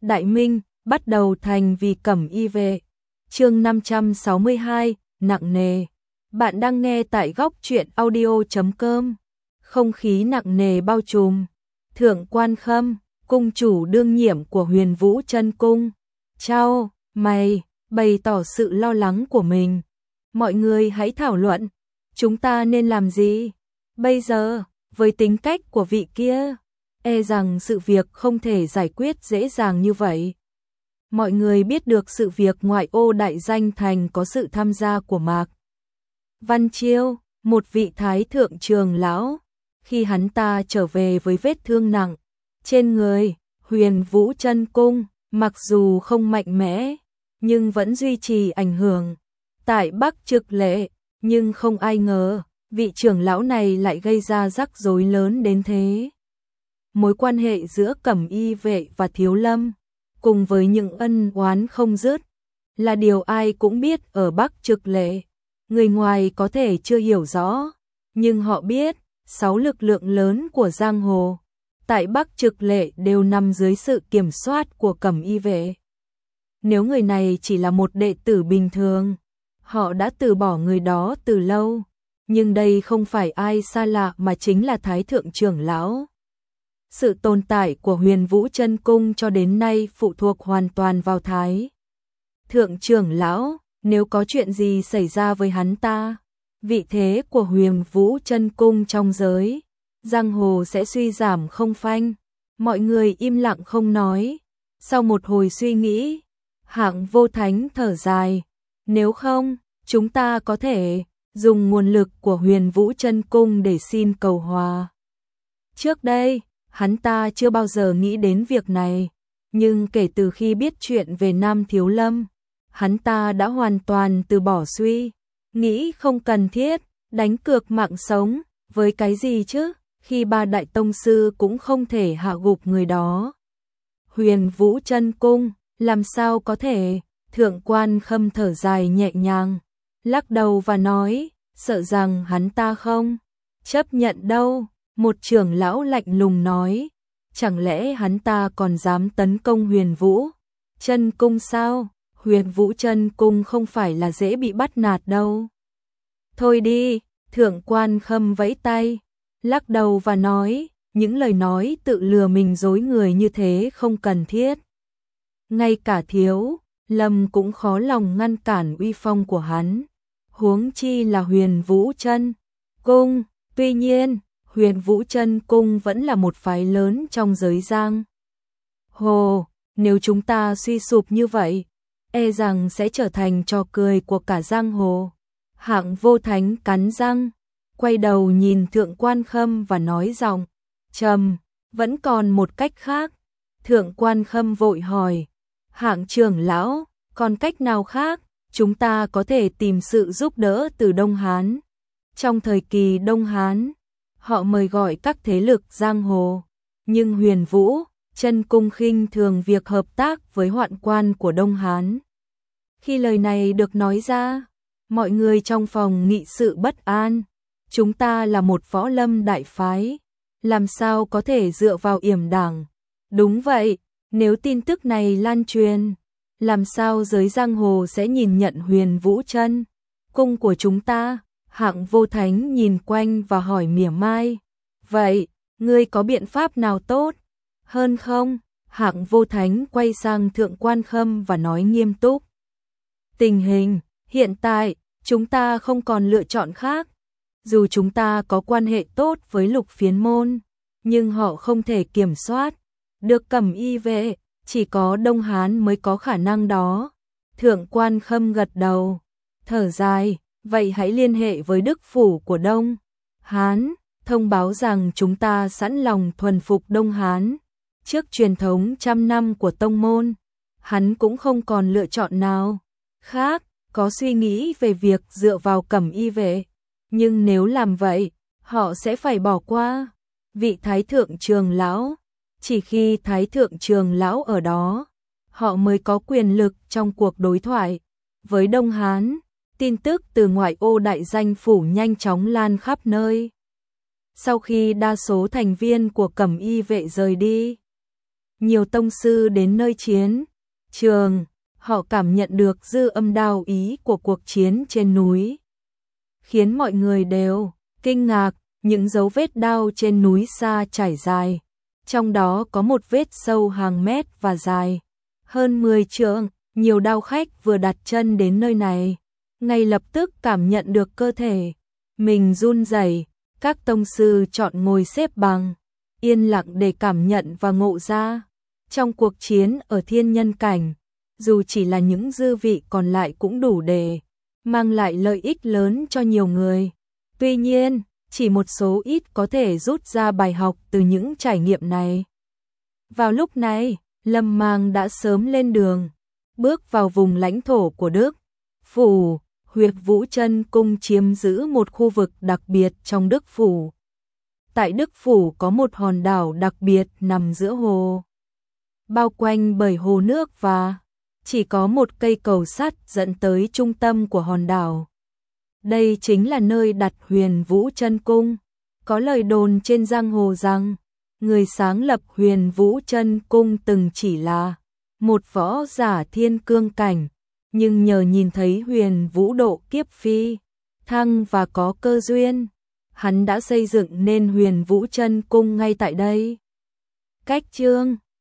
Đại Minh, bắt đầu thành vì Cẩm Y vệ. Chương 562, nặng nề. Bạn đang nghe tại góc truyện audio.com. Không khí nặng nề bao trùm. Thượng Quan Khâm, cung chủ đương nhiệm của Huyền Vũ Chân Cung, chau mày, bày tỏ sự lo lắng của mình. Mọi người hãy thảo luận, chúng ta nên làm gì? Bây giờ, với tính cách của vị kia, e rằng sự việc không thể giải quyết dễ dàng như vậy. Mọi người biết được sự việc ngoại ô Đại Danh Thành có sự tham gia của Mạc Văn Chiêu, một vị thái thượng trường lão. Khi hắn ta trở về với vết thương nặng trên người, Huyền Vũ Chân Cung, mặc dù không mạnh mẽ, nhưng vẫn duy trì ảnh hưởng tại Bắc Trực Lệ, nhưng không ai ngờ, vị trưởng lão này lại gây ra rắc rối lớn đến thế. Mối quan hệ giữa Cẩm Y vệ và Thiếu Lâm, cùng với những ân oán không dứt, là điều ai cũng biết ở Bắc Trực Lệ. Người ngoài có thể chưa hiểu rõ, nhưng họ biết, 6 lực lượng lớn của giang hồ tại Bắc Trực Lệ đều nằm dưới sự kiểm soát của Cẩm Y vệ. Nếu người này chỉ là một đệ tử bình thường, họ đã từ bỏ người đó từ lâu, nhưng đây không phải ai xa lạ mà chính là Thái thượng trưởng lão. Sự tồn tại của Huyền Vũ Chân Cung cho đến nay phụ thuộc hoàn toàn vào Thái thượng trưởng lão. Nếu có chuyện gì xảy ra với hắn ta, vị thế của Huyền Vũ Chân Cung trong giới giang hồ sẽ suy giảm không phanh. Mọi người im lặng không nói. Sau một hồi suy nghĩ, Hạng Vô Thánh thở dài, nếu không, chúng ta có thể dùng nguồn lực của Huyền Vũ Chân Cung để xin cầu hòa. Trước đây, hắn ta chưa bao giờ nghĩ đến việc này, nhưng kể từ khi biết chuyện về Nam Thiếu Lâm, hắn ta đã hoàn toàn từ bỏ suy nghĩ không cần thiết, đánh cược mạng sống, với cái gì chứ, khi ba đại tông sư cũng không thể hạ gục người đó. Huyền Vũ Chân Cung, làm sao có thể? Thượng Quan Khâm thở dài nhẹ nhàng, lắc đầu và nói, sợ rằng hắn ta không chấp nhận đâu. Một trưởng lão lạnh lùng nói, chẳng lẽ hắn ta còn dám tấn công Huyền Vũ Chân Cung sao? Huyền Vũ Chân Cung không phải là dễ bị bắt nạt đâu. Thôi đi, Thượng Quan Khâm vẫy tay, lắc đầu và nói, những lời nói tự lừa mình dối người như thế không cần thiết. Ngay cả Thiếu Lâm cũng khó lòng ngăn cản uy phong của hắn, huống chi là Huyền Vũ Chân Cung. Tuy nhiên, Huyền Vũ Chân Cung vẫn là một phái lớn trong giới giang hồ, nếu chúng ta suy sụp như vậy, e rằng sẽ trở thành trò cười của cả giang hồ. Hạng Vô Thánh cắn răng, quay đầu nhìn Thượng Quan Khâm và nói giọng trầm, vẫn còn một cách khác. Thượng Quan Khâm vội hỏi, Hạng trưởng lão, còn cách nào khác? Chúng ta có thể tìm sự giúp đỡ từ Đông Hán. Trong thời kỳ Đông Hán, họ mời gọi các thế lực giang hồ, nhưng Huyền Vũ Chân Cung khinh thường việc hợp tác với hoạn quan của Đông Hán. Khi lời này được nói ra, mọi người trong phòng nghị sự bất an. Chúng ta là một võ lâm đại phái, làm sao có thể dựa vào yểm đảng? Đúng vậy, nếu tin tức này lan truyền, làm sao giới giang hồ sẽ nhìn nhận Huyền Vũ Chân Cung của chúng ta? Hạng Vô Thánh nhìn quanh và hỏi mỉa mai, vậy, ngươi có biện pháp nào tốt hơn không? Hạng Vô Thánh quay sang Thượng Quan Khâm và nói nghiêm túc, tình hình hiện tại, chúng ta không còn lựa chọn khác. Dù chúng ta có quan hệ tốt với Lục Phiến môn, nhưng họ không thể kiểm soát được Cẩm Y vệ, chỉ có Đông Hán mới có khả năng đó. Thượng Quan Khâm gật đầu, thở dài, vậy hãy liên hệ với Đức Phủ của Đông Hán, thông báo rằng chúng ta sẵn lòng thuần phục Đông Hán. Trước truyền thống trăm năm của tông môn, hắn cũng không còn lựa chọn nào khác, có suy nghĩ về việc dựa vào Cẩm Y vệ, nhưng nếu làm vậy, họ sẽ phải bỏ qua vị Thái thượng trường lão. Chỉ khi Thái thượng trường lão ở đó, họ mới có quyền lực trong cuộc đối thoại với Đông Hán. Tin tức từ ngoại ô Đại Danh phủ nhanh chóng lan khắp nơi. Sau khi đa số thành viên của Cẩm Y vệ rời đi, nhiều tông sư đến nơi chiến trường, họ cảm nhận được dư âm đao ý của cuộc chiến trên núi, khiến mọi người đều kinh ngạc. Những dấu vết đao trên núi xa trải dài, trong đó có một vết sâu hàng mét và dài hơn 10 trượng. Nhiều đao khách vừa đặt chân đến nơi này, ngay lập tức cảm nhận được cơ thể mình run rẩy. Các tông sư chọn ngồi xếp bằng, yên lặng để cảm nhận và ngộ ra. Trong cuộc chiến ở thiên nhân cảnh, dù chỉ là những dư vị còn lại cũng đủ để mang lại lợi ích lớn cho nhiều người. Tuy nhiên, chỉ một số ít có thể rút ra bài học từ những trải nghiệm này. Vào lúc này, Lâm Mang đã sớm lên đường, bước vào vùng lãnh thổ của Đức Phủ. Huyệt Vũ Chân Cung chiếm giữ một khu vực đặc biệt trong Đức Phủ. Tại Đức Phủ có một hòn đảo đặc biệt nằm giữa hồ, bao quanh bởi hồ nước và chỉ có một cây cầu sắt dẫn tới trung tâm của hòn đảo. Đây chính là nơi đặt Huyền Vũ Chân Cung. Có lời đồn trên giang hồ rằng, người sáng lập Huyền Vũ Chân Cung từng chỉ là một võ giả thiên cương cảnh, nhưng nhờ nhìn thấy Huyền Vũ độ kiếp phi thăng và có cơ duyên, hắn đã xây dựng nên Huyền Vũ Chân Cung ngay tại đây. Cách chương